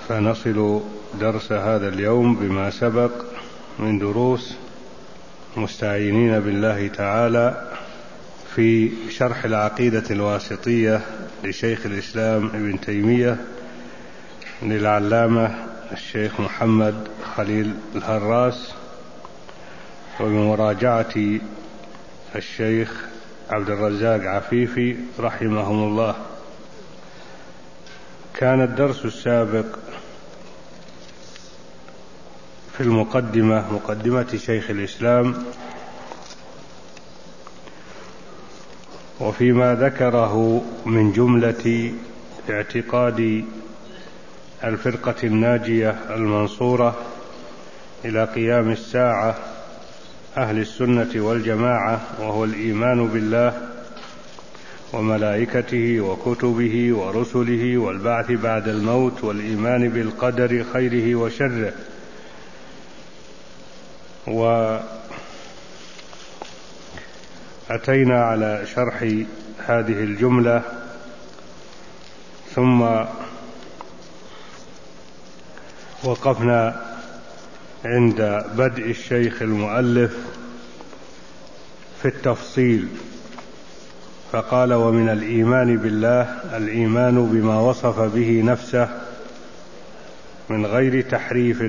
فنصل درس هذا اليوم بما سبق من دروس مستعينين بالله تعالى في شرح العقيدة الواسطية لشيخ الإسلام ابن تيمية للعلامة الشيخ محمد خليل الهراس، وبمراجعة الشيخ عبد الرزاق عفيفي رحمهم الله. كان الدرس السابق في مقدمة شيخ الإسلام، وفيما ذكره من جملة اعتقاد الفرقة الناجية المنصورة إلى قيام الساعة أهل السنة والجماعة، وهو الإيمان بالله وملائكته وكتبه ورسله والبعث بعد الموت والإيمان بالقدر خيره وشره. وأتينا على شرح هذه الجملة، ثم وقفنا عند بدء الشيخ المؤلف في التفصيل، فقال: ومن الإيمان بالله الإيمان بما وصف به نفسه من غير تحريف،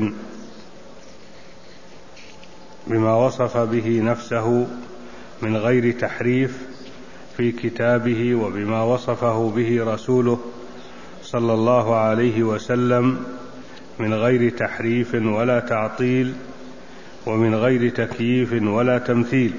بما وصف به نفسه من غير تحريف في كتابه، وبما وصفه به رسوله صلى الله عليه وسلم من غير تحريف ولا تعطيل، ومن غير تكييف ولا تمثيل.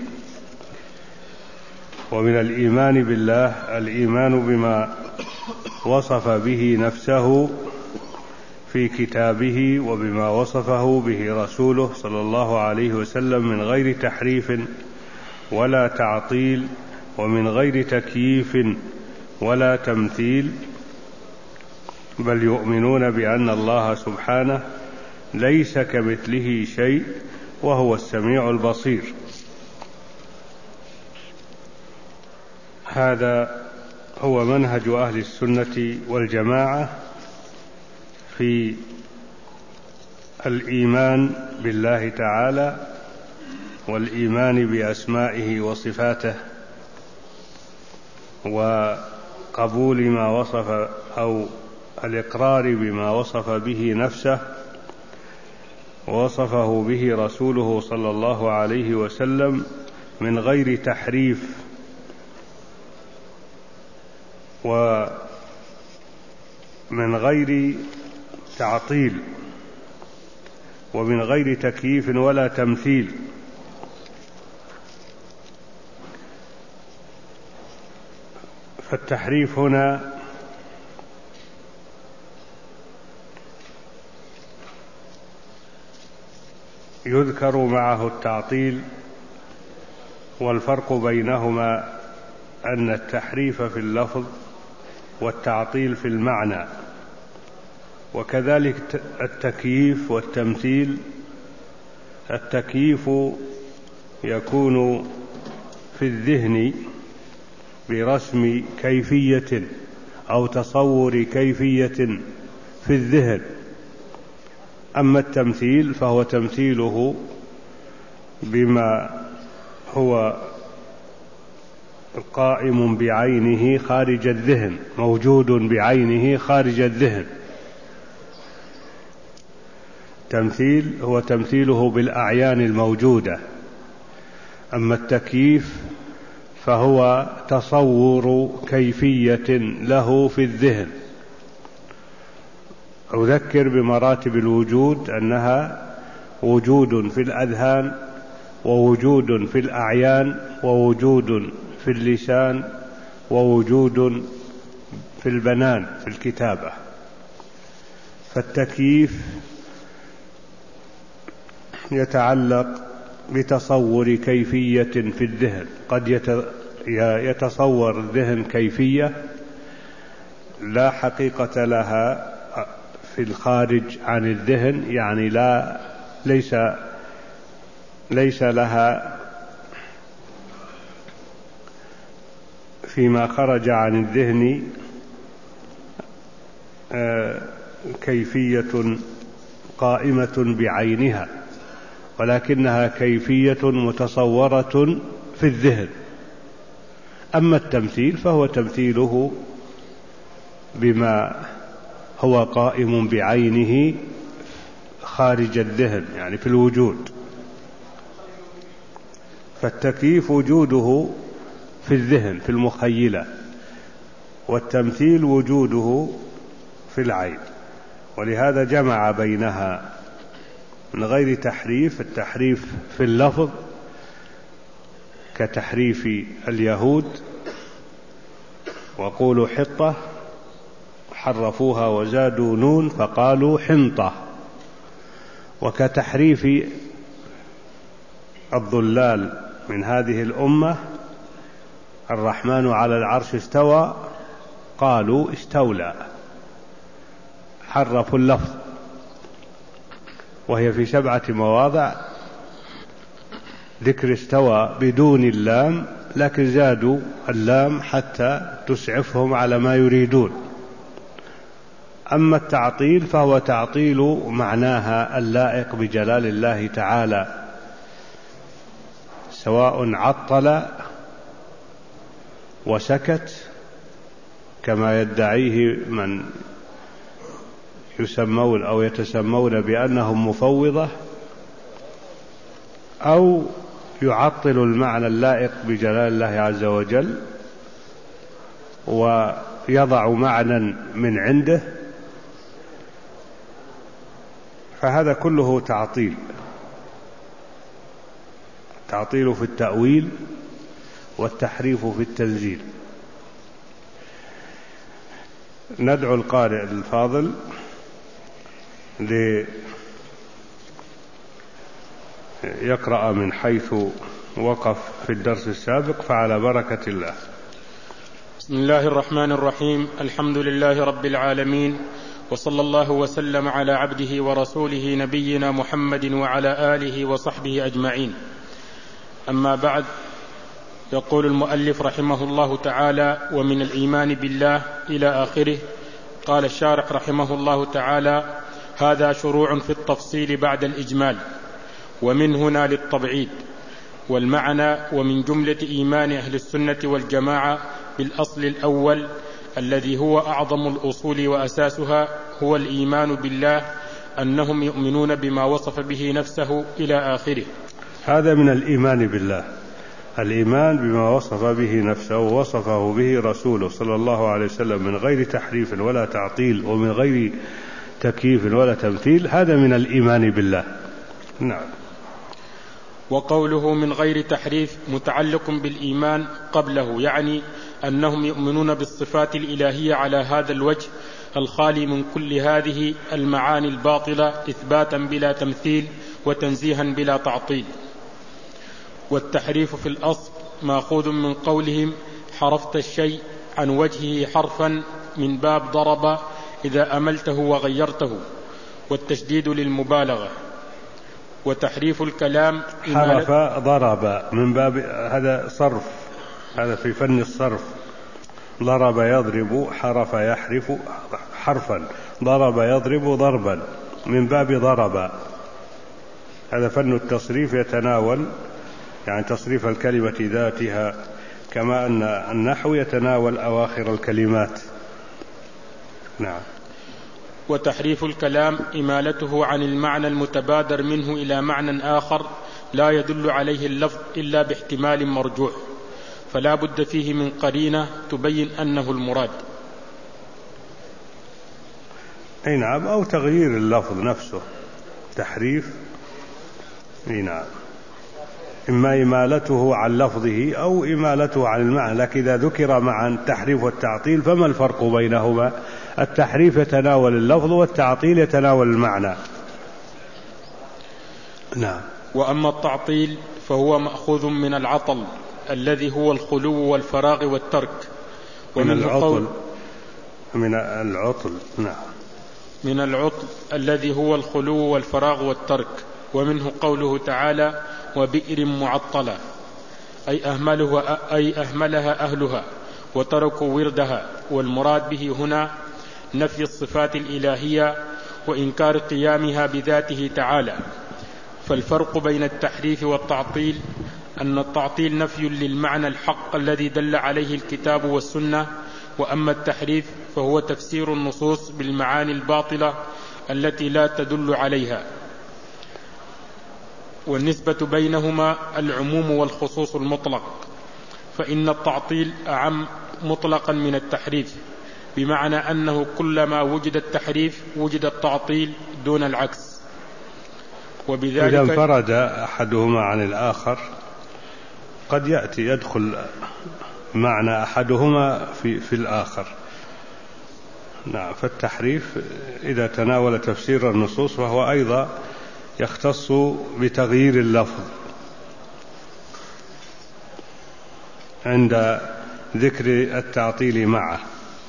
ومن الإيمان بالله الإيمان بما وصف به نفسه في كتابه، وبما وصفه به رسوله صلى الله عليه وسلم من غير تحريف ولا تعطيل، ومن غير تكييف ولا تمثيل، بل يؤمنون بأن الله سبحانه ليس كمثله شيء وهو السميع البصير. هذا هو منهج أهل السنة والجماعة في الإيمان بالله تعالى، والإيمان بأسمائه وصفاته، وقبول ما وصف أو الإقرار بما وصف به نفسه ووصفه به رسوله صلى الله عليه وسلم من غير تحريف ومن غير تعطيل، ومن غير تكييف ولا تمثيل. فالتحريف هنا يذكر معه التعطيل، والفرق بينهما أن التحريف في اللفظ والتعطيل في المعنى. وكذلك التكييف والتمثيل. التكييف يكون في الذهن برسم كيفية أو تصور كيفية في الذهن، أما التمثيل فهو تمثيله بما هو قائم بعينه خارج الذهن، موجود بعينه خارج الذهن. تمثيل هو تمثيله بالأعيان الموجودة، أما التكييف فهو تصور كيفية له في الذهن. أذكر بمراتب الوجود أنها وجود في الأذهان، ووجود في الأعيان، ووجود في اللسان، ووجود في البنان في الكتابة. فالتكييف يتعلق بتصور كيفية في الذهن، قد يتصور الذهن كيفية لا حقيقة لها في الخارج عن الذهن، يعني ليس لها فيما خرج عن الذهن كيفية قائمة بعينها، ولكنها كيفية متصورة في الذهن. أما التمثيل فهو تمثيله بما هو قائم بعينه خارج الذهن، يعني في الوجود. فالتكييف وجوده في الذهن في المخيلة، والتمثيل وجوده في العين، ولهذا جمع بينها من غير تحريف. التحريف في اللفظ كتحريف اليهود، وقولوا حطة حرفوها وزادوا نون فقالوا حنطة، وكتحريف الضلال من هذه الأمة الرحمن على العرش استوى قالوا استولى، حرفوا اللفظ، وهي في 7 مواضع ذكر استوى بدون اللام، لكن زادوا اللام حتى تسعفهم على ما يريدون. أما التعطيل فهو تعطيل معناها اللائق بجلال الله تعالى، سواء عطل وسكت كما يدعيه من يسمون أو يتسمون بأنهم مفوضة، أو يعطل المعنى اللائق بجلال الله عز وجل ويضع معنى من عنده، فهذا كله تعطيل. التعطيل في التأويل والتحريف في التنزيل. ندعو القارئ الفاضل ليقرأ من حيث وقف في الدرس السابق، فعلى بركة الله. بسم الله الرحمن الرحيم. الحمد لله رب العالمين، وصلى الله وسلم على عبده ورسوله نبينا محمد وعلى آله وصحبه أجمعين. أما بعد، يقول المؤلف رحمه الله تعالى: ومن الإيمان بالله إلى آخره. قال الشارح رحمه الله تعالى: هذا شروع في التفصيل بعد الإجمال، ومن هنا للتبعيد. والمعنى: ومن جملة إيمان أهل السنة والجماعة بالأصل الأول الذي هو أعظم الأصول وأساسها هو الإيمان بالله، أنهم يؤمنون بما وصف به نفسه إلى آخره. هذا من الإيمان بالله، الإيمان بما وصف به نفسه ووصفه به رسوله صلى الله عليه وسلم من غير تحريف ولا تعطيل ومن غير تكييف ولا تمثيل، هذا من الإيمان بالله. نعم. وقوله من غير تحريف متعلق بالإيمان قبله، يعني أنهم يؤمنون بالصفات الإلهية على هذا الوجه الخالي من كل هذه المعاني الباطلة، إثباتا بلا تمثيل وتنزيها بلا تعطيل. والتحريف في الأصل مأخوذ من قولهم حرفت الشيء عن وجهه حرفا، من باب ضرب إذا أملته وغيرته، والتشديد للمبالغة. وتحريف الكلام حرف ضرب من باب، هذا صرف، هذا في فن الصرف. ضرب يضرب، حرف يحرف حرفا، ضرب يضرب ضربا، من باب ضرب. هذا فن التصريف، يتناول يعني تصريف الكلمة ذاتها، كما أن النحو يتناول أواخر الكلمات. نعم. وتحريف الكلام إمالته عن المعنى المتبادر منه إلى معنى آخر لا يدل عليه اللفظ إلا باحتمال مرجوح، فلا بد فيه من قرينة تبين أنه المراد. أي نعم، أو تغيير اللفظ نفسه، تحريف. أي نعم، إما إمالته عن لفظه أو إمالته عن المعنى، لكن إذا ذكر معا التحريف والتعطيل فما الفرق بينهما؟ التحريف يتناول اللفظ والتعطيل يتناول المعنى. نعم. وأما التعطيل فهو مأخوذ من العطل الذي هو الخلو والفراغ والترك، من العطل. نعم، من العطل الذي هو الخلو والفراغ والترك. ومنه قوله تعالى: وبئر معطلة، أي أهملها أهلها وتركوا وردها. والمراد به هنا نفي الصفات الإلهية وإنكار قيامها بذاته تعالى. فالفرق بين التحريف والتعطيل أن التعطيل نفي للمعنى الحق الذي دل عليه الكتاب والسنة، وأما التحريف فهو تفسير النصوص بالمعاني الباطلة التي لا تدل عليها. والنسبة بينهما العموم والخصوص المطلق، فإن التعطيل أعم مطلقا من التحريف، بمعنى أنه كلما وجد التحريف وجد التعطيل دون العكس. وبذلك إذا انفرد أحدهما عن الآخر قد يدخل معنى أحدهما في الآخر. نعم، فالتحريف إذا تناول تفسير النصوص فهو أيضا يختص بتغيير اللفظ عند ذكر التعطيل معه.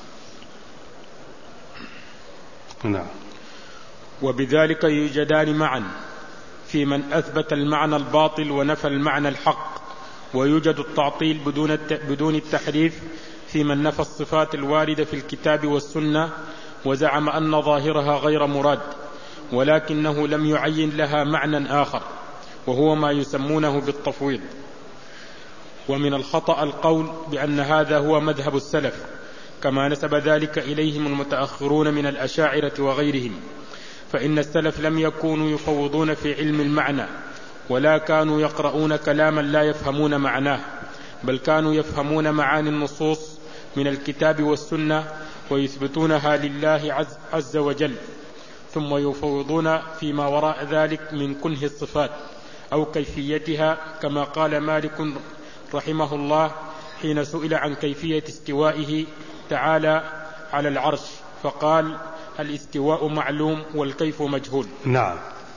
نعم. وبذلك يوجدان معا في من أثبت المعنى الباطل ونفى المعنى الحق، ويوجد التعطيل بدون التحريف في من نفى الصفات الواردة في الكتاب والسنة وزعم أن ظاهرها غير مراد، ولكنه لم يعين لها معنى آخر، وهو ما يسمونه بالتفويض. ومن الخطأ القول بأن هذا هو مذهب السلف، كما نسب ذلك إليهم المتأخرون من الأشاعرة وغيرهم، فإن السلف لم يكونوا يفوضون في علم المعنى، ولا كانوا يقرؤون كلاما لا يفهمون معناه، بل كانوا يفهمون معاني النصوص من الكتاب والسنة ويثبتونها لله عز وجل، ثم يفوضون فيما وراء ذلك من كنه الصفات أو كيفيتها، كما قال مالك رحمه الله حين سئل عن كيفية استوائه تعالى على العرش، فقال: الاستواء معلوم والكيف مجهول. نعم،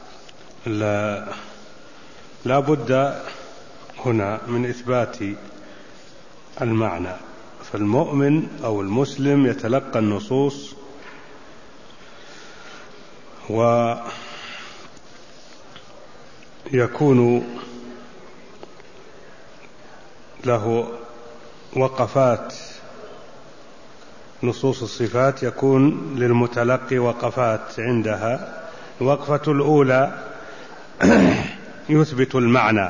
لا بد هنا من إثبات المعنى. فالمؤمن أو المسلم يتلقى النصوص ويكون له وقفات. نصوص الصفات يكون للمتلقي وقفات عندها. الوقفة الأولى يثبت المعنى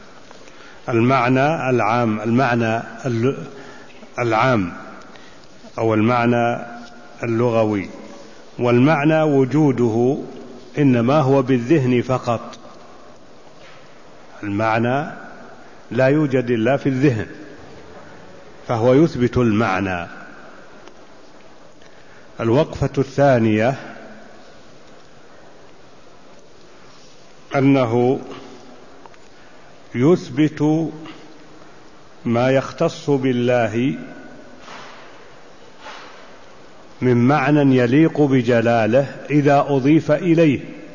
العام أو المعنى اللغوي، والمعنى وجوده إنما هو بالذهن فقط. المعنى لا يوجد إلا في الذهن، فهو يثبت المعنى. الوقفة الثانية أنه يثبت ما يختص بالله من معنى يليق بجلاله إذا أضيف إليه.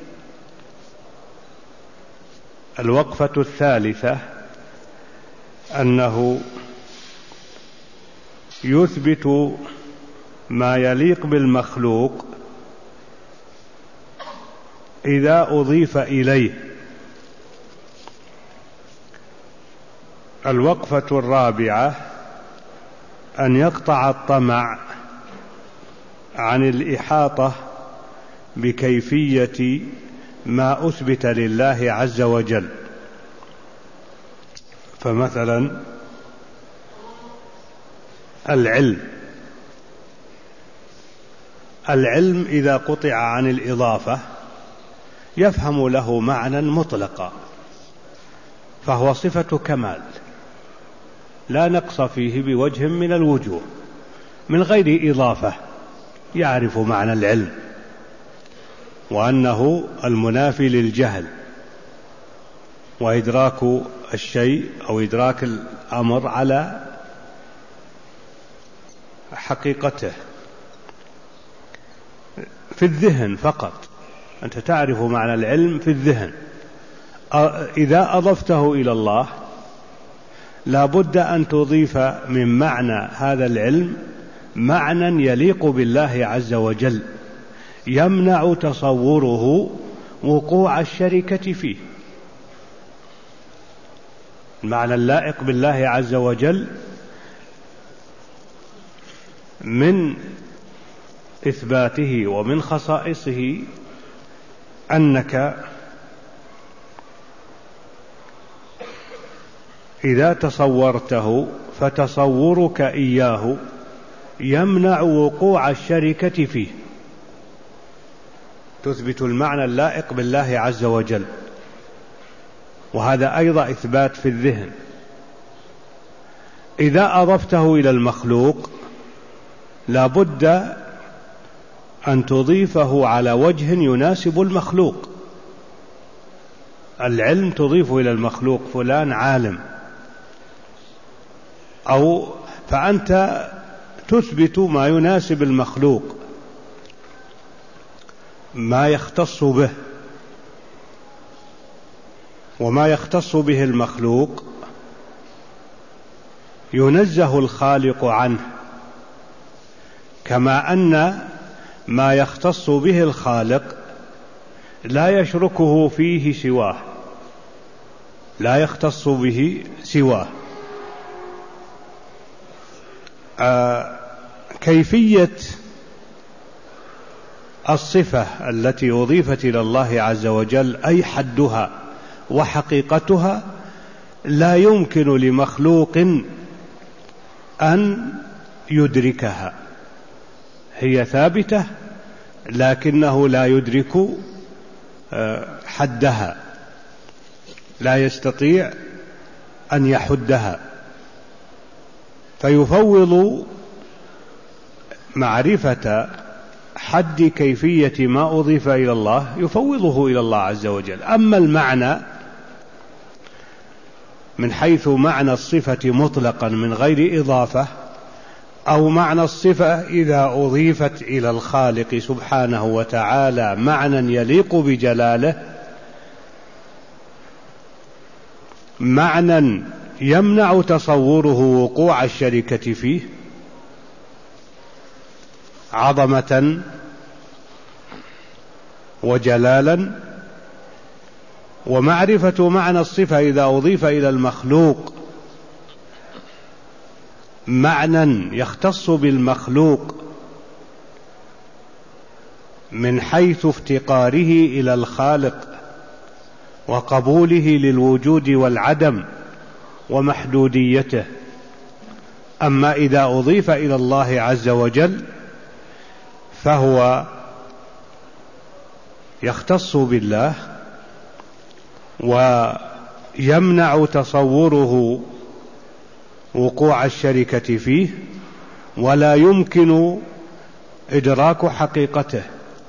الوقفة الثالثة أنه يثبت ما يليق بالمخلوق إذا أضيف إليه. الوقفة الرابعة أن يقطع الطمع عن الإحاطة بكيفية ما أثبت لله عز وجل. فمثلا العلم إذا قطع عن الإضافة يفهم له معنى مطلقا، فهو صفة كمال لا نقص فيه بوجه من الوجوه، من غير إضافة يعرف معنى العلم، وأنه المنافي للجهل وإدراك الشيء أو إدراك الأمر على حقيقته في الذهن فقط. أنت تعرف معنى العلم في الذهن. إذا أضفته إلى الله لا بد أن تضيف من معنى هذا العلم معنى يليق بالله عز وجل يمنع تصوره وقوع الشركة فيه. المعنى اللائق بالله عز وجل من إثباته ومن خصائصه أنك إذا تصورته فتصورك إياه يمنع وقوع الشركة فيه، تثبت المعنى اللائق بالله عز وجل، وهذا أيضا إثبات في الذهن. إذا أضفته إلى المخلوق لا بد أن تضيفه على وجه يناسب المخلوق. العلم تضيف إلى المخلوق فلان عالم، أو فأنت تثبت ما يناسب المخلوق، ما يختص به، وما يختص به المخلوق ينزه الخالق عنه، كما أن ما يختص به الخالق لا يشركه فيه سواه، لا يختص به سواه. كيفية الصفة التي أضيفت إلى الله عز وجل أي حدها وحقيقتها لا يمكن لمخلوق أن يدركها، هي ثابتة لكنه لا يدرك حدها، لا يستطيع أن يحدها، فيفوض معرفة حد كيفية ما أضيف إلى الله يفوضه إلى الله عز وجل. أما المعنى من حيث معنى الصفة مطلقا من غير إضافة، أو معنى الصفة إذا أضيفت إلى الخالق سبحانه وتعالى معنى يليق بجلاله، معنى يمنع تصوره وقوع الشركة فيه عظمة وجلالا، ومعرفة معنى الصفة إذا أضيف إلى المخلوق معنى يختص بالمخلوق من حيث افتقاره إلى الخالق وقبوله للوجود والعدم ومحدوديته. أما إذا أضيف إلى الله عز وجل فهو يختص بالله ويمنع تصوره وقوع الشركة فيه، ولا يمكن إدراك حقيقته،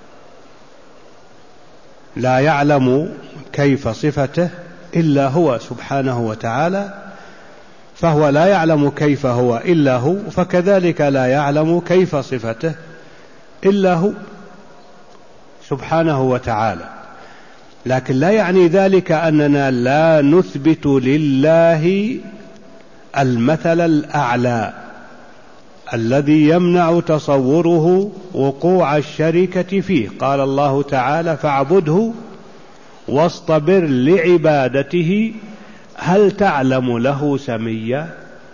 لا يعلم كيف صفته إلا هو سبحانه وتعالى، فهو لا يعلم كيف هو إلا هو، فكذلك لا يعلم كيف صفته إلا هو سبحانه وتعالى. لكن لا يعني ذلك أننا لا نثبت لله المثل الأعلى الذي يمنع تصوره وقوع الشركة فيه. قال الله تعالى: فاعبده واصطبر لعبادته هل تعلم له سميا.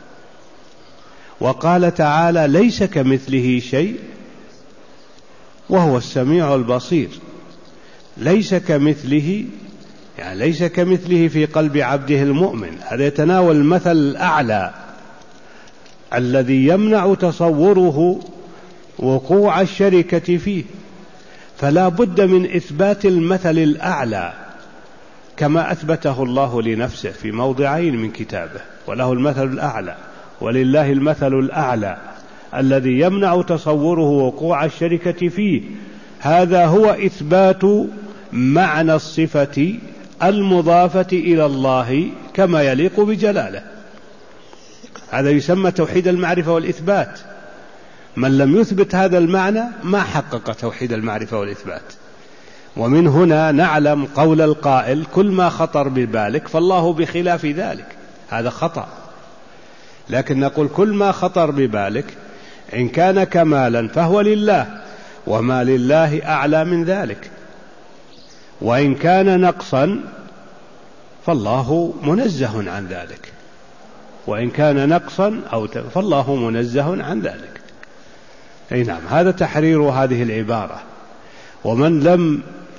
وقال تعالى: ليس كمثله شيء وهو السميع البصير. ليس كمثله يعني ليس كمثله في قلب عبده المؤمن، هذا يتناول المثل الأعلى الذي يمنع تصوره وقوع الشركة فيه، فلا بد من إثبات المثل الأعلى كما أثبته الله لنفسه في موضعين من كتابه: وله المثل الأعلى، ولله المثل الأعلى الذي يمنع تصوره وقوع الشركة فيه. هذا هو إثبات معنى الصفة المضافة إلى الله كما يليق بجلاله. هذا يسمى توحيد المعرفة والإثبات. من لم يثبت هذا المعنى ما حقق توحيد المعرفة والإثبات. ومن هنا نعلم قول القائل: كل ما خطر ببالك فالله بخلاف ذلك. هذا خطأ. لكن نقول: كل ما خطر ببالك إن كان كمالا فهو لله، وما لله أعلى من ذلك، وإن كان نقصا فالله منزه عن ذلك، وإن كان نقصا فالله منزه عن ذلك. أي نعم، هذا تحرير هذه العبارة. ومن لم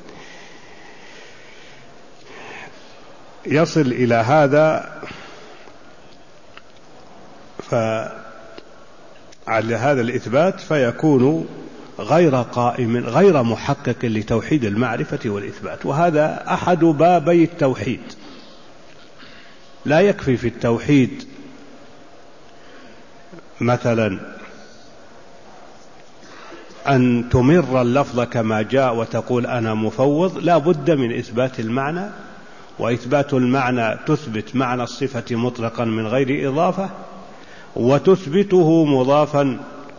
يصل إلى هذا فعلى هذا الإثبات فيكون غير قائم غير محقق لتوحيد المعرفة والإثبات. وهذا أحد بابي التوحيد. لا يكفي في التوحيد مثلا أن تمر اللفظ كما جاء وتقول أنا مفوض، لا بد من إثبات المعنى، وإثبات المعنى تثبت معنى الصفة مطلقا من غير إضافة، وتثبته مضافا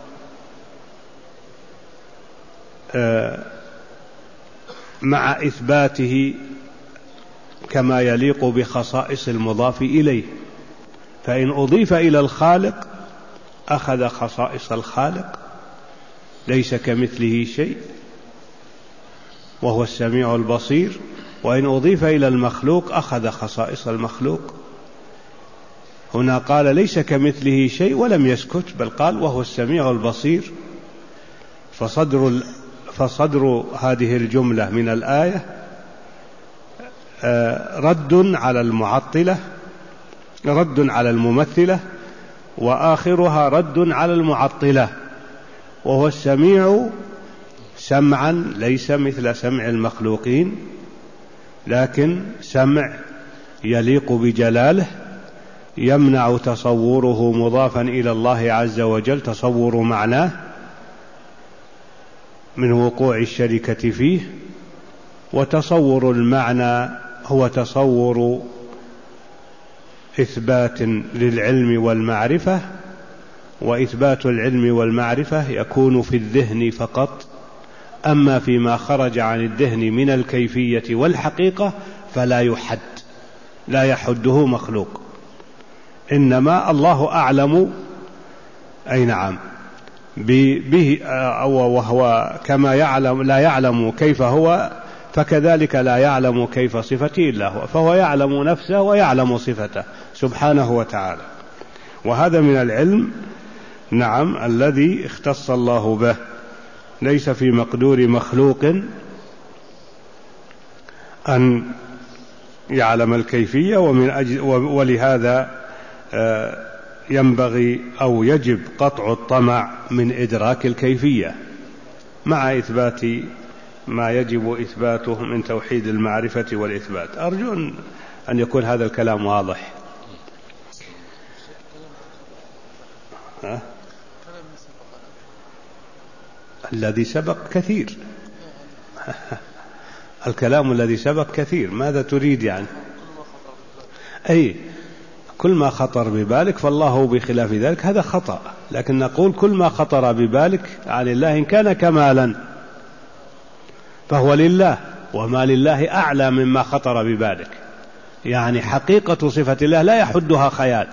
مع إثباته كما يليق بخصائص المضاف إليه. فإن أضيف إلى الخالق أخذ خصائص الخالق، ليس كمثله شيء وهو السميع البصير، وإن أضيف إلى المخلوق أخذ خصائص المخلوق. هنا قال ليس كمثله شيء ولم يسكت، بل قال وهو السميع البصير. فصدر هذه الجملة من الآية رد على المعطلة، رد على الممثلة، وآخرها رد على المعطلة. وهو السميع سمعا ليس مثل سمع المخلوقين، لكن سمع يليق بجلاله، يمنع تصوره مضافا إلى الله عز وجل تصور معناه من وقوع الشركة فيه. وتصور المعنى هو تصور إثبات للعلم والمعرفة، وإثبات العلم والمعرفة يكون في الذهن فقط، أما فيما خرج عن الذهن من الكيفية والحقيقة فلا يحد، لا يحده مخلوق، إنما الله أعلم أي نعم به، وهو كما يعلم لا يعلم كيف هو، فكذلك لا يعلم كيف صفته إلا هو، فهو يعلم نفسه ويعلم صفته سبحانه وتعالى. وهذا من العلم نعم الذي اختص الله به، ليس في مقدور مخلوق أن يعلم الكيفية. ولهذا ينبغي أو يجب قطع الطمع من إدراك الكيفية مع إثبات ما يجب إثباته من توحيد المعرفة والإثبات. أرجو أن يكون هذا الكلام واضح. الذي سبق كثير الكلام الذي سبق كثير. ماذا تريد يعني؟ أي كل ما خطر ببالك، فالله بخلاف ذلك هذا خطأ. لكن نقول كل ما خطر ببالك عن الله إن كان كمالا فهو لله، وما لله أعلى مما خطر ببالك. يعني حقيقة صفة الله لا يحدها خيال،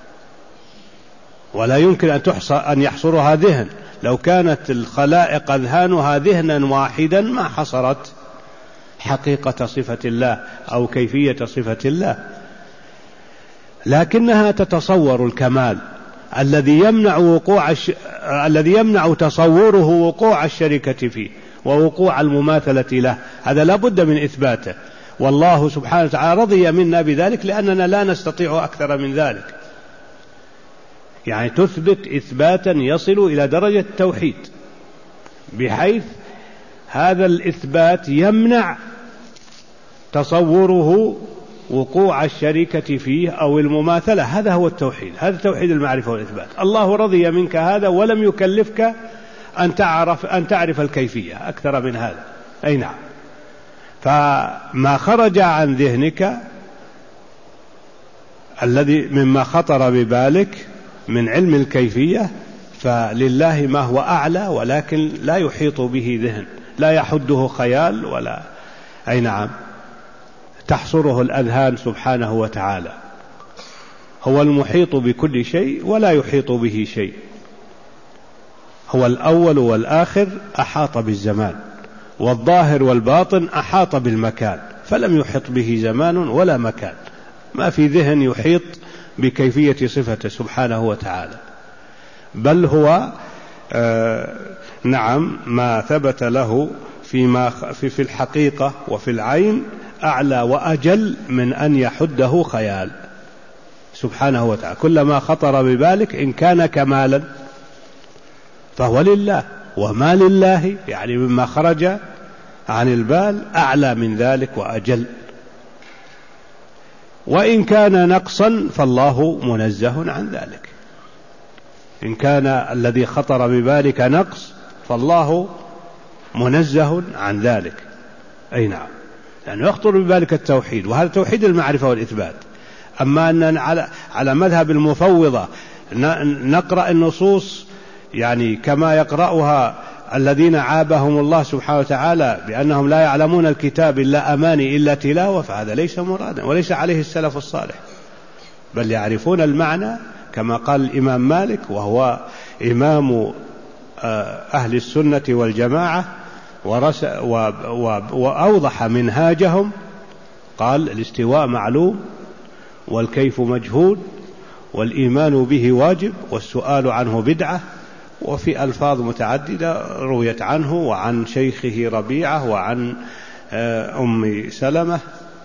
ولا يمكن أن يحصرها ذهن. لو كانت الخلائق أذهانها ذهنا واحدا ما حصرت حقيقة صفة الله أو كيفية صفة الله، لكنها تتصور الكمال الذي يمنع تصوره وقوع الشركة فيه ووقوع المماثلة له. هذا لا بد من إثباته، والله سبحانه وتعالى رضي منا بذلك، لأننا لا نستطيع أكثر من ذلك. يعني تثبت إثباتا يصل إلى درجة التوحيد، بحيث هذا الإثبات يمنع تصوره وقوع الشركة فيه أو المماثلة. هذا هو التوحيد، هذا توحيد المعرفة والإثبات. الله رضي منك هذا ولم يكلفك أن تعرف الكيفية أكثر من هذا. أي نعم. فما خرج عن ذهنك الذي مما خطر ببالك من علم الكيفية فلله ما هو أعلى، ولكن لا يحيط به ذهن، لا يحده خيال، ولا أي نعم تحصره الأذهان سبحانه وتعالى. هو المحيط بكل شيء ولا يحيط به شيء. هو الأول والآخر، أحاط بالزمان، والظاهر والباطن أحاط بالمكان، فلم يحط به زمان ولا مكان. ما في ذهن يحيط بكيفية صفته سبحانه وتعالى، بل هو نعم ما ثبت له في الحقيقة وفي العين أعلى وأجل من أن يحده خيال سبحانه وتعالى. كلما خطر ببالك إن كان كمالا فهو لله، وما لله يعني مما خرج عن البال أعلى من ذلك وأجل. وإن كان نقصا فالله منزه عن ذلك. إن كان الذي خطر ببالك نقص فالله منزه عن ذلك. أي نعم، لأنه يخطر ببالك التوحيد، وهذا توحيد المعرفة والإثبات. أما أن على مذهب المفوضة نقرأ النصوص يعني كما يقرأها الذين عابهم الله سبحانه وتعالى بأنهم لا يعلمون الكتاب إلا أماني إلا تلاوة، فهذا ليس مرادا وليس عليه السلف الصالح، بل يعرفون المعنى كما قال الإمام مالك وهو إمام أهل السنة والجماعة وأوضح منهاجهم، قال الاستواء معلوم والكيف مجهول والإيمان به واجب والسؤال عنه بدعة. وفي ألفاظ متعددة رويت عنه وعن شيخه ربيعة وعن أم سلمة.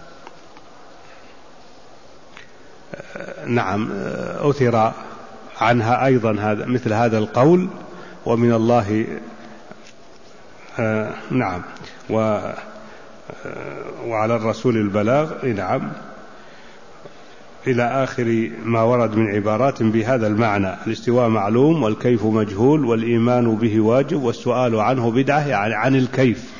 نعم أثر عنها أيضا مثل هذا القول ومن الله. نعم وعلى الرسول البلاغ. نعم إلى آخر ما ورد من عبارات بهذا المعنى. الاستواء معلوم والكيف مجهول والإيمان به واجب والسؤال عنه بدعة، يعني عن الكيف.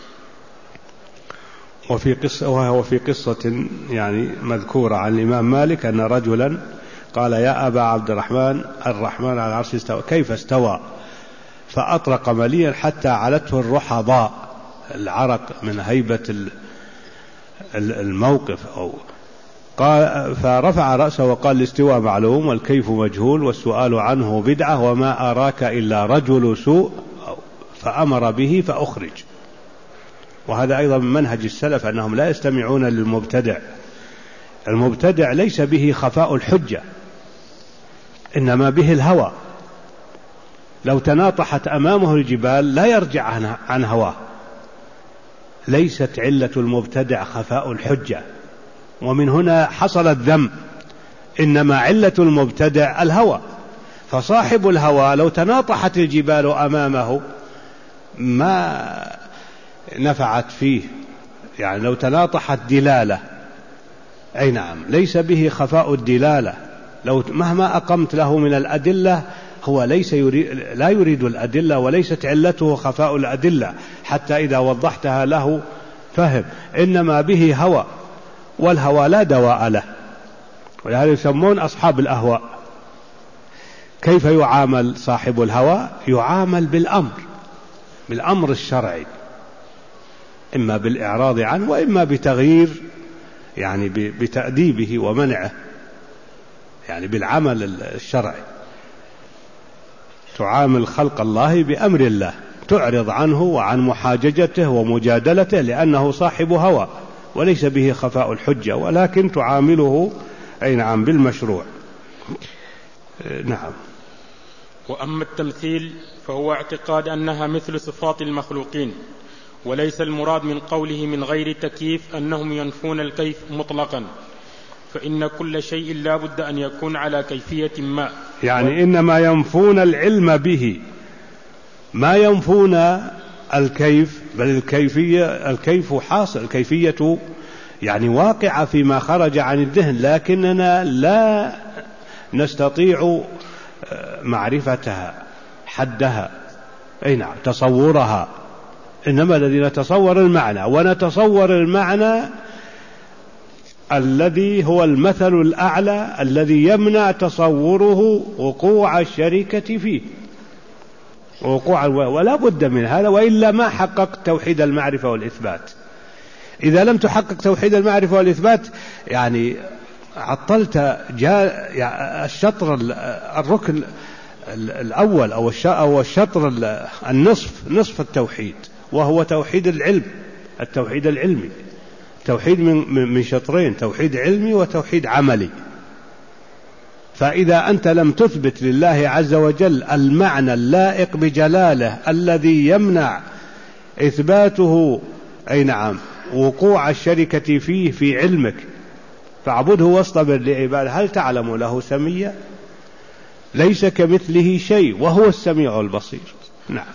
وهو في قصة يعني مذكورة عن الإمام مالك أن رجلا قال يا أبا عبد الرحمن الرحمن على العرش استوى كيف استوى؟ فأطرق مليا حتى علته الرحضاء، العرق من هيبة الموقف. قال فرفع رأسه وقال الاستواء معلوم والكيف مجهول والسؤال عنه بدعة وما أراك إلا رجل سوء، فأمر به فأخرج. وهذا أيضا من منهج السلف أنهم لا يستمعون للمبتدع. المبتدع ليس به خفاء الحجة، إنما به الهوى. لو تناطحت أمامه الجبال لا يرجع عن هواه. ليست علة المبتدع خفاء الحجة، ومن هنا حصل الذم. إنما علة المبتدع الهوى. فصاحب الهوى لو تناطحت الجبال أمامه ما نفعت فيه، يعني لو تناطحت دلالة. أي نعم، ليس به خفاء الدلالة. لو مهما أقمت له من الأدلة هو لا يريد الأدلة، وليست علته خفاء الأدلة حتى إذا وضحتها له فهم. إنما به هوى، والهوى لا دواء له، ولهذا يسمون أصحاب الأهواء. كيف يعامل صاحب الهوى؟ يعامل بالأمر الشرعي، إما بالإعراض عنه وإما بتغيير، يعني بتأديبه ومنعه، يعني بالعمل الشرعي. تعامل خلق الله بأمر الله، تعرض عنه وعن محاججته ومجادلته لأنه صاحب هوى وليس به خفاء الحجة، ولكن تعامله أي نعم بالمشروع. نعم. وأما التمثيل فهو اعتقاد أنها مثل صفات المخلوقين، وليس المراد من قوله من غير تكييف أنهم ينفون الكيف مطلقا، فإن كل شيء لا بد أن يكون على كيفية ما، يعني إنما ينفون العلم به، ما ينفون الكيف، بل الكيف حاصل، الكيفية يعني واقعة فيما خرج عن الذهن، لكننا لا نستطيع معرفتها، حدها، أي نعم، تصورها. إنما الذي نتصور المعنى، ونتصور المعنى الذي هو المثل الأعلى الذي يمنع تصوره وقوع الشركة فيه، ولا بد من هذا، وإلا ما حقق توحيد المعرفة والإثبات. إذا لم تحقق توحيد المعرفة والإثبات يعني عطلت الشطر الركن الأول أو الشطر نصف التوحيد، وهو توحيد العلم، التوحيد العلمي. توحيد من شطرين، توحيد علمي وتوحيد عملي. فإذا أنت لم تثبت لله عز وجل المعنى اللائق بجلاله الذي يمنع إثباته أي نعم وقوع الشركة فيه في علمك، فاعبده واصطبر لعباده، هل تعلم له سميا؟ ليس كمثله شيء وهو السميع البصير. نعم.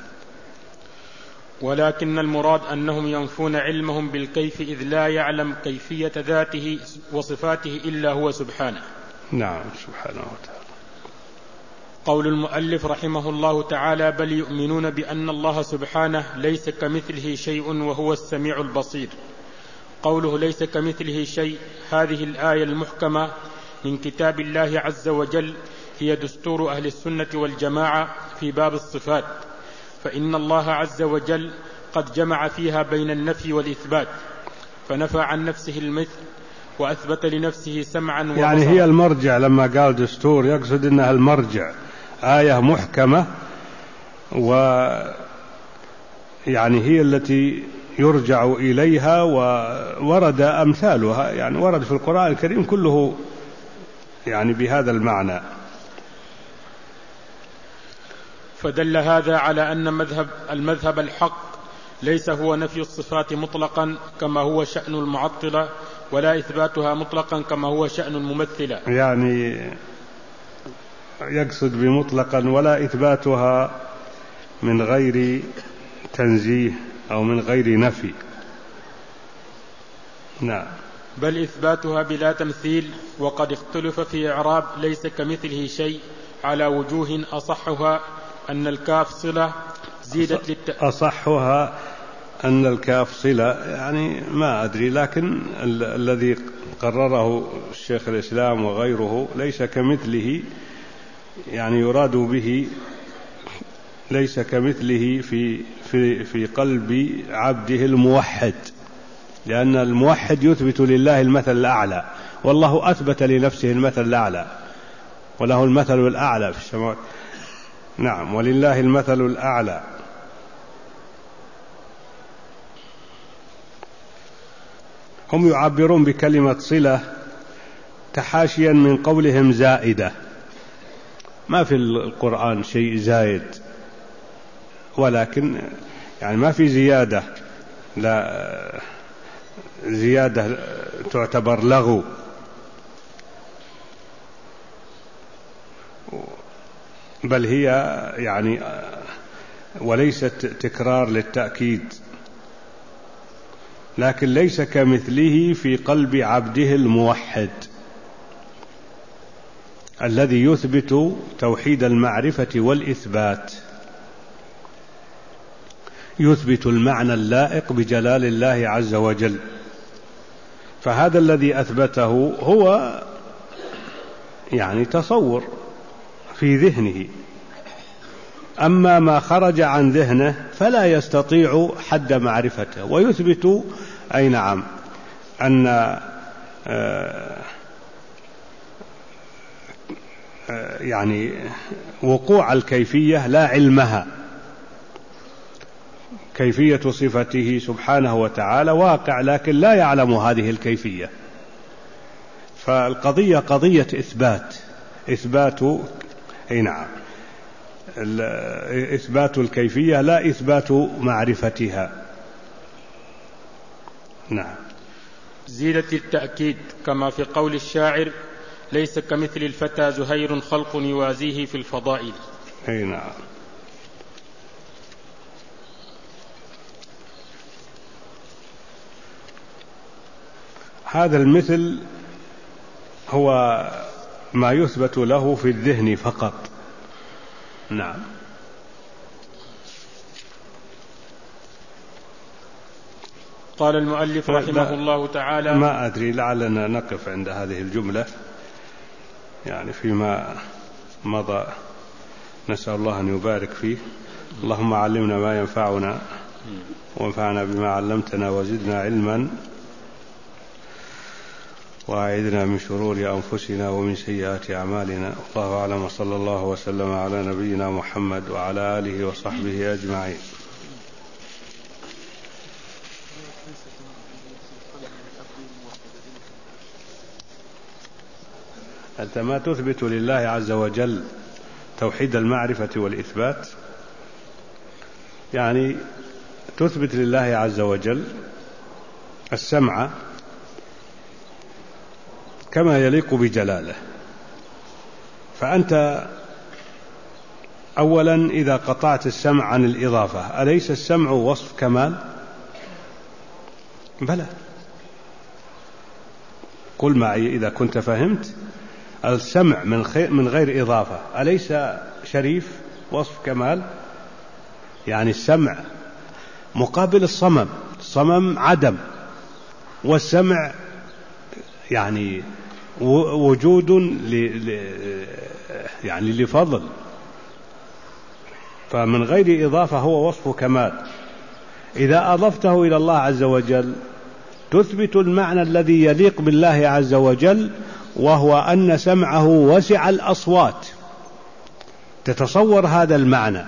ولكن المراد أنهم ينفون علمهم بالكيف إذ لا يعلم كيفية ذاته وصفاته إلا هو سبحانه. نعم سبحانه وتعالى. قول المؤلف رحمه الله تعالى: بل يؤمنون بأن الله سبحانه ليس كمثله شيء وهو السميع البصير. قوله ليس كمثله شيء، هذه الآية المحكمة من كتاب الله عز وجل هي دستور أهل السنة والجماعة في باب الصفات، فإن الله عز وجل قد جمع فيها بين النفي والإثبات، فنفى عن نفسه المثل وأثبت لنفسه سمعا وبصرا. يعني هي المرجع، لما قال دستور يقصد أنها المرجع، آية محكمة ويعني هي التي يرجع إليها، وورد أمثالها، يعني ورد في القرآن الكريم كله يعني بهذا المعنى. فدل هذا على أن المذهب الحق ليس هو نفي الصفات مطلقا كما هو شأن المعطلة، ولا إثباتها مطلقا كما هو شأن الممثلة. يعني يقصد بمطلقا ولا إثباتها من غير تنزيه أو من غير نفي. نعم. بل إثباتها بلا تمثيل. وقد اختلف في إعراب ليس كمثله شيء على وجوه، أصحها أن الكاف صلة زيدت أصحها أن الكاف صلة، يعني ما أدري، لكن الذي قرره الشيخ الإسلام وغيره ليس كمثله، يعني يراد به ليس كمثله في قلب عبده الموحد، لأن الموحد يثبت لله المثل الأعلى، والله أثبت لنفسه المثل الأعلى، وله المثل الأعلى في السماوات. نعم، ولله المثل الأعلى. هم يعبرون بكلمة صلة تحاشيا من قولهم زائدة، ما في القرآن شيء زائد، ولكن يعني ما في زيادة، لا زيادة تعتبر لغو، بل هي يعني وليست تكرار للتأكيد، لكن ليس كمثله في قلب عبده الموحد الذي يثبت توحيد المعرفة والإثبات، يثبت المعنى اللائق بجلال الله عز وجل. فهذا الذي أثبته هو يعني تصور في ذهنه، أما ما خرج عن ذهنه فلا يستطيع حد معرفته، ويثبت أي نعم أن يعني وقوع الكيفية لا علمها، كيفية صفته سبحانه وتعالى واقع، لكن لا يعلم هذه الكيفية. فالقضية قضية إثبات أي نعم إثبات الكيفية لا إثبات معرفتها. نعم. زيدت التأكيد كما في قول الشاعر: ليس كمثل الفتى زهير خلق يوازيه في الفضائل. أي نعم. هذا المثل هو ما يثبت له في الذهن فقط. نعم. قال المؤلف رحمه الله تعالى: ما أدري، لعلنا نقف عند هذه الجملة يعني فيما مضى، نسأل الله أن يبارك فيه. اللهم علمنا ما ينفعنا وانفعنا بما علمتنا وزدنا علما، وأعذنا من شرور أنفسنا ومن سيئات أعمالنا. الله أعلم، صلى الله وسلم على نبينا محمد وعلى آله وصحبه أجمعين. أنت ما تثبت لله عز وجل توحيد المعرفة والإثبات، يعني تثبت لله عز وجل السمع كما يليق بجلاله. فأنت أولا إذا قطعت السمع عن الإضافة، أليس السمع وصف كمال؟ بلى، قل معي إذا كنت فهمت. السمع من غير إضافة أليس شريف وصف كمال؟ يعني السمع مقابل الصمم، الصمم عدم، والسمع يعني وجود يعني لفضل، فمن غير إضافة هو وصف كمال. إذا أضفته إلى الله عز وجل تثبت المعنى الذي يليق بالله عز وجل، وهو أن سمعه وسع الأصوات. تتصور هذا المعنى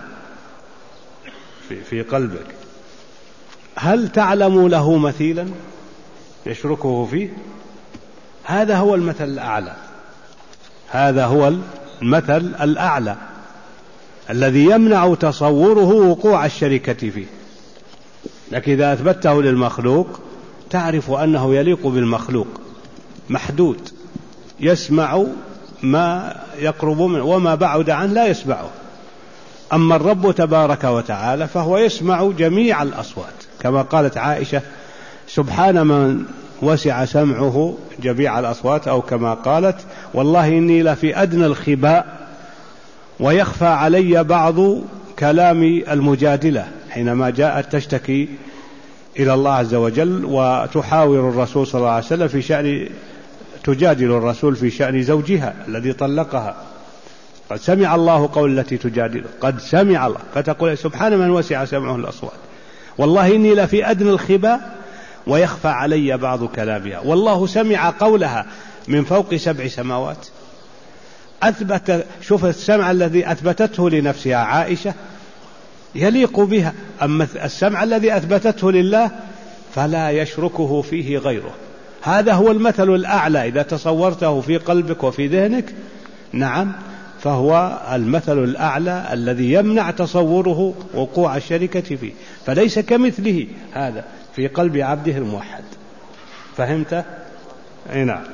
في قلبك، هل تعلم له مثيلا يشركه فيه؟ هذا هو المثل الأعلى، هذا هو المثل الأعلى الذي يمنع تصوره وقوع الشركة فيه. لكن إذا أثبته للمخلوق تعرف أنه يليق بالمخلوق، محدود، يسمع ما يقرب منه وما بعد عنه لا يسمعه. أما الرب تبارك وتعالى فهو يسمع جميع الأصوات، كما قالت عائشة: سبحان من وسع سمعه جميع الأصوات، أو كما قالت: والله إني لفي أدنى الخباء ويخفى علي بعض كلام المجادلة، حينما جاءت تشتكي إلى الله عز وجل وتحاور الرسول صلى الله عليه وسلم في شأن، تجادل الرسول في شأن زوجها الذي طلقها. قد سمع الله قول التي تجادله، قد سمع الله، فتقول: سبحان من وسع سمعه الأصوات، والله إني لفي أدنى الخباء ويخفى علي بعض كلامها. والله سمع قولها من فوق 7 سماوات. أثبت، شوف السمع الذي أثبتته لنفسها عائشة يليق بها، أما السمع الذي أثبتته لله فلا يشركه فيه غيره. هذا هو المثل الأعلى إذا تصورته في قلبك وفي ذهنك، نعم، فهو المثل الأعلى الذي يمنع تصوره وقوع الشركة فيه، فليس كمثله هذا في قلب عبده الموحد. فهمت؟ أي نعم.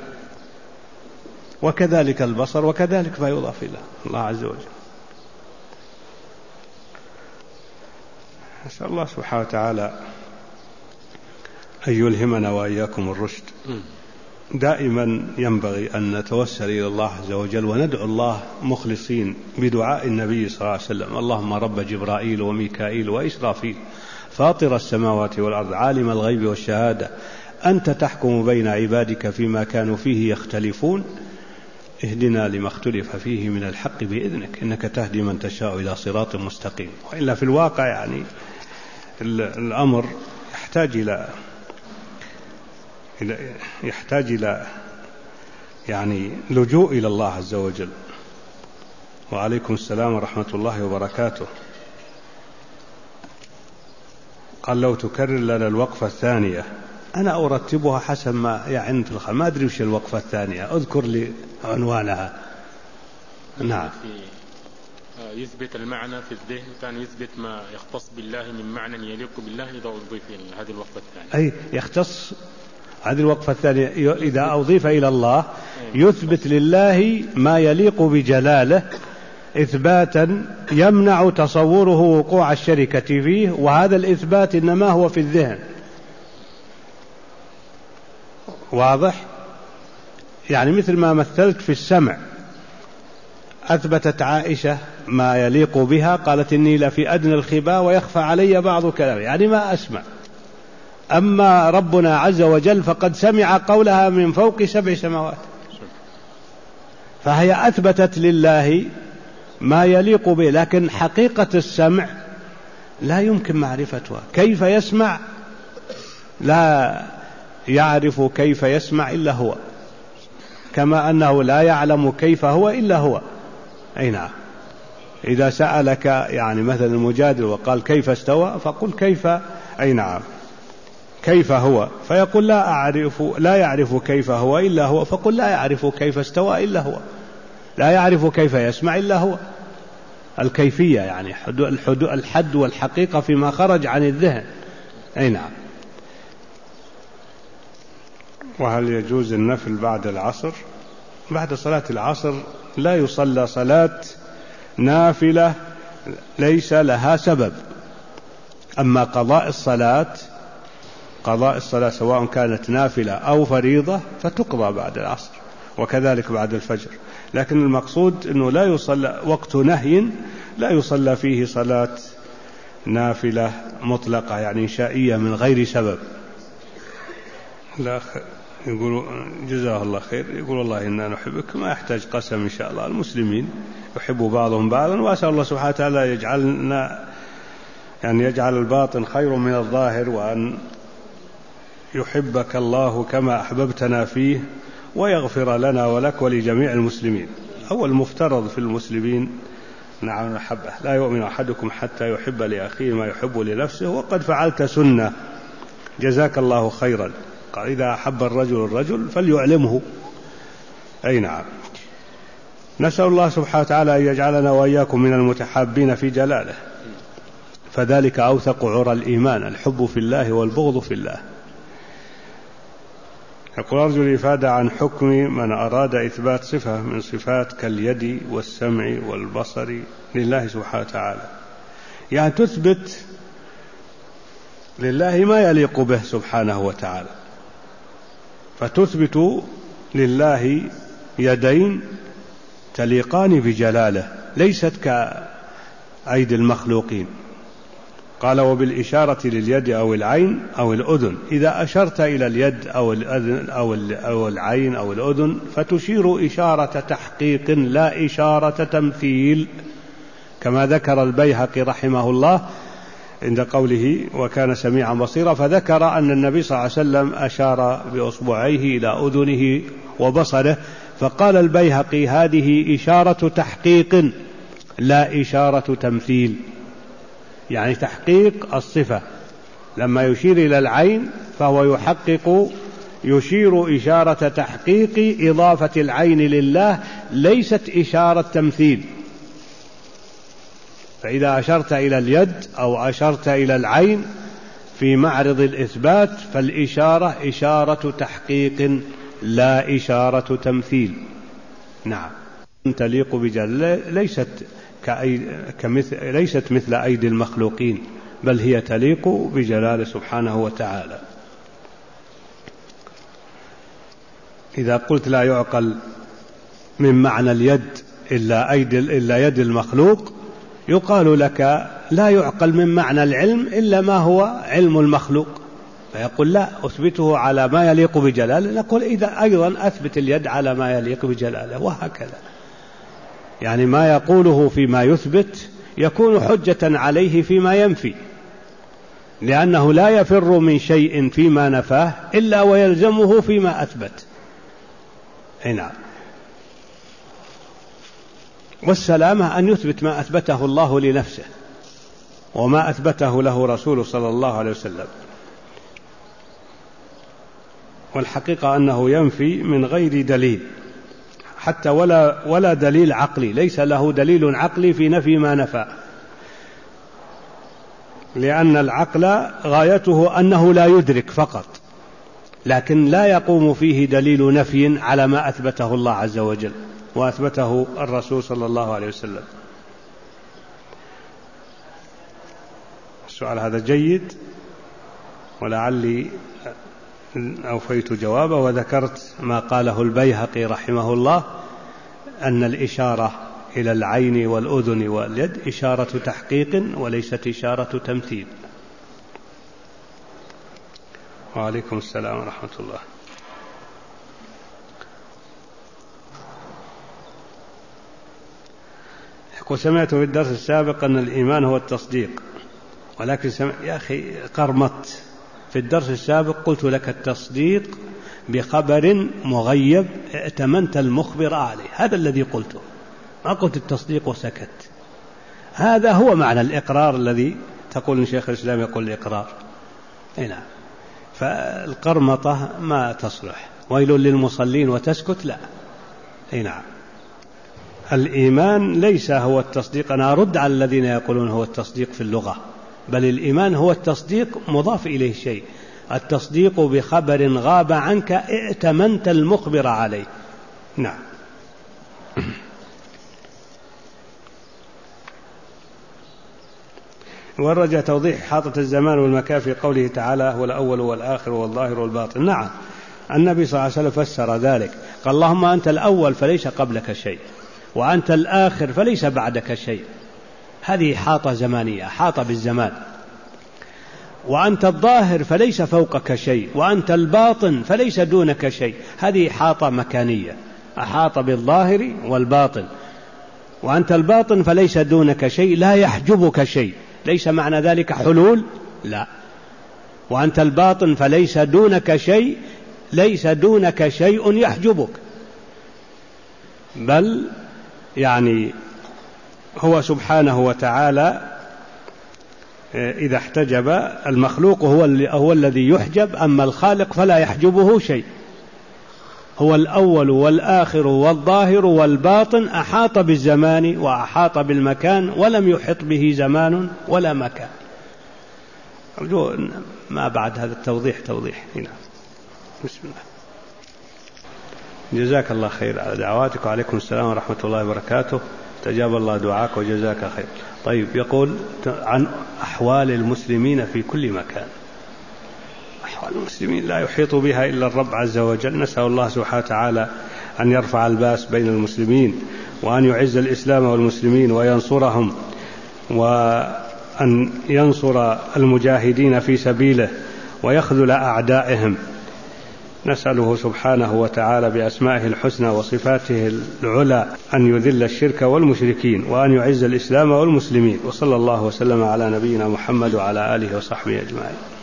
وكذلك البصر، وكذلك ما يضاف إلى الله عز وجل. نسأل الله سبحانه وتعالى أن يلهمنا وإياكم الرشد. دائما ينبغي أن نتوسل إلى الله عز وجل وندعو الله مخلصين بدعاء النبي صلى الله عليه وسلم: اللهم رب جبرائيل وميكائيل وإسرافيل فاطر السماوات والأرض عالم الغيب والشهادة أنت تحكم بين عبادك فيما كانوا فيه يختلفون اهدنا لما اختلف فيه من الحق بإذنك إنك تهدي من تشاء إلى صراط مستقيم. وإلا في الواقع يعني الأمر يحتاج إلى يعني لجوء إلى الله عز وجل. وعليكم السلام ورحمة الله وبركاته. قال: لو تكرر لنا الوقفة الثانية. أنا أرتبها حسب ما يعني في الخلق، ما أدري وش الوقفة الثانية، أذكر لي عنوانها. نعم. يثبت المعنى في الذهن، كان يثبت ما يختص بالله من معنى يليق بالله إذا أضيف إلى هذه الوقفة الثانية. أي يختص هذه الوقفة الثانية إذا أضيف إلى الله، يثبت لله ما يليق بجلاله إثباتا يمنع تصوره وقوع الشركة فيه، وهذا الإثبات إنما هو في الذهن. واضح؟ يعني مثل ما مثلت في السمع، أثبتت عائشة ما يليق بها، قالت: إني لفي أدنى الخباء ويخفى علي بعض كلامي، يعني ما أسمع. أما ربنا عز وجل فقد سمع قولها من فوق 7 سماوات، فهي أثبتت لله ما يليق به، لكن حقيقة السمع لا يمكن معرفتها. كيف يسمع؟ لا يعرف كيف يسمع إلا هو، كما أنه لا يعلم كيف هو إلا هو. أي نعم. إذا سألك يعني مثلا المجادل وقال: كيف استوى؟ فقل: كيف. أي نعم. كيف هو، فيقول لا يعرف كيف هو إلا هو، فقل لا يعرف كيف استوى إلا هو، لا يعرف كيف يسمع إلا هو. الكيفية يعني الحد والحقيقة فيما خرج عن الذهن. أي نعم. وهل يجوز النفل بعد العصر؟ بعد صلاة العصر لا يصلى صلاة نافلة ليس لها سبب. أما قضاء الصلاة سواء كانت نافلة أو فريضة فتقضى بعد العصر، وكذلك بعد الفجر. لكن المقصود أنه لا يصلى وقت نهي، لا يصلى فيه صلاة نافلة مطلقة يعني شائية من غير سبب. لا يقول جزاه الله خير، يقول والله إنا نحبك، ما يحتاج قسم إن شاء الله، المسلمين يحب بعضهم بعضا، وأسأل الله سبحانه وتعالى يجعل الباطن خير من الظاهر، وأن يحبك الله كما أحببتنا فيه، ويغفر لنا ولك ولجميع المسلمين. هو المفترض في المسلمين نعم محبة، لا يؤمن أحدكم حتى يحب لأخيه ما يحب لنفسه، وقد فعلت سنة جزاك الله خيرا. قال إذا أحب الرجل فليعلمه. أي نعم. نسأل الله سبحانه وتعالى أن يجعلنا وإياكم من المتحابين في جلاله، فذلك أوثق عرى الإيمان، الحب في الله والبغض في الله. يقول أرجو الإفادة عن حكم من أراد إثبات صفة من صفات كاليد والسمع والبصر لله سبحانه وتعالى، يعني تثبت لله ما يليق به سبحانه وتعالى، فتثبت لله يدين تليقان بجلاله ليست كأيدي المخلوقين. قال وبالإشارة لليد أو العين أو الأذن، إذا أشرت إلى اليد أو الأذن أو العين أو الأذن فتشير إشارة تحقيق لا إشارة تمثيل، كما ذكر البيهقي رحمه الله عند قوله وكان سميعا بصيرا، فذكر أن النبي صلى الله عليه وسلم أشار بأصبعيه إلى أذنه وبصره، فقال البيهقي هذه إشارة تحقيق لا إشارة تمثيل، يعني تحقيق الصفة. لما يشير إلى العين فهو يشير إشارة تحقيق إضافة العين لله ليست إشارة تمثيل. فإذا أشرت إلى اليد أو أشرت إلى العين في معرض الإثبات فالإشارة إشارة تحقيق لا إشارة تمثيل. نعم. تليق بجلاله ليست مثل أيدي المخلوقين، بل هي تليق بجلاله سبحانه وتعالى. إذا قلت لا يعقل من معنى اليد إلا يد المخلوق، يقال لك لا يعقل من معنى العلم إلا ما هو علم المخلوق، فيقول لا أثبته على ما يليق بجلاله، نقول إذا أيضا أثبت اليد على ما يليق بجلاله، وهكذا. يعني ما يقوله فيما يثبت يكون حجة عليه فيما ينفي، لأنه لا يفر من شيء فيما نفاه إلا ويلزمه فيما أثبت. نعم. والسلامة أن يثبت ما أثبته الله لنفسه وما أثبته له رسوله صلى الله عليه وسلم، والحقيقة أنه ينفي من غير دليل، حتى ولا دليل عقلي، ليس له دليل عقلي في نفي ما نفى، لأن العقل غايته أنه لا يدرك فقط، لكن لا يقوم فيه دليل نفي على ما أثبته الله عز وجل وأثبته الرسول صلى الله عليه وسلم. السؤال هذا جيد، ولعلي أوفيت جوابه، وذكرت ما قاله البيهقي رحمه الله أن الإشارة إلى العين والأذن واليد إشارة تحقيق وليست إشارة تمثيل. وعليكم السلام ورحمة الله. وسمعت في الدرس السابق أن الإيمان هو التصديق، ولكن يا أخي قرمت في الدرس السابق قلت لك التصديق بخبر مغيب ائتمنت المخبر عليه، هذا الذي قلته، ما قلت التصديق وسكت. هذا هو معنى الإقرار الذي تقول إن شيخ الإسلام يقول الإقرار. نعم. فالقرمطة ما تصلح. ويل للمصلين وتسكت، لا. أي نعم. الإيمان ليس هو التصديق، أنا أرد على الذين يقولون هو التصديق في اللغة، بل الإيمان هو التصديق مضاف إليه شيء، التصديق بخبر غاب عنك ائتمنت المخبر عليه. نعم. ورجى توضيح حاطة الزمان والمكان في قوله تعالى هو الأول والآخر والظاهر والباطن. نعم، النبي صلى الله عليه وسلم فسر ذلك، قال اللهم أنت الأول فليس قبلك شيء، وأنت الآخر فليس بعدك شيء. هذه حاطة زمانية، حاطة بالزمان. وأنت الظاهر فليس فوقك شيء، وأنت الباطن فليس دونك شيء. هذه حاطة مكانية، أحاط بالظاهر والباطن. وأنت الباطن فليس دونك شيء، لا يحجبك شيء، ليس معنى ذلك حلول، لا. وأنت الباطن فليس دونك شيء، ليس دونك شيء يحجبك، بل يعني هو سبحانه وتعالى إذا احتجب المخلوق هو الذي يحجب، أما الخالق فلا يحجبه شيء. هو الأول والآخر والظاهر والباطن، أحاط بالزمان وأحاط بالمكان، ولم يحط به زمان ولا مكان. أرجو ما بعد هذا التوضيح توضيح هنا. بسم الله. جزاك الله خير على دعواتك، وعليكم السلام ورحمة الله وبركاته. تجاب الله دعاك وجزاك خير. طيب، يقول عن أحوال المسلمين في كل مكان. أحوال المسلمين لا يحيط بها إلا الرب عز وجل. نسأل الله سبحانه وتعالى أن يرفع الباس بين المسلمين، وأن يعز الإسلام والمسلمين وينصرهم، وأن ينصر المجاهدين في سبيله ويخذل أعدائهم. نسأله سبحانه وتعالى بأسمائه الحسنى وصفاته العلى أن يذل الشرك والمشركين، وأن يعز الإسلام والمسلمين. وصلى الله وسلم على نبينا محمد وعلى آله وصحبه أجمعين.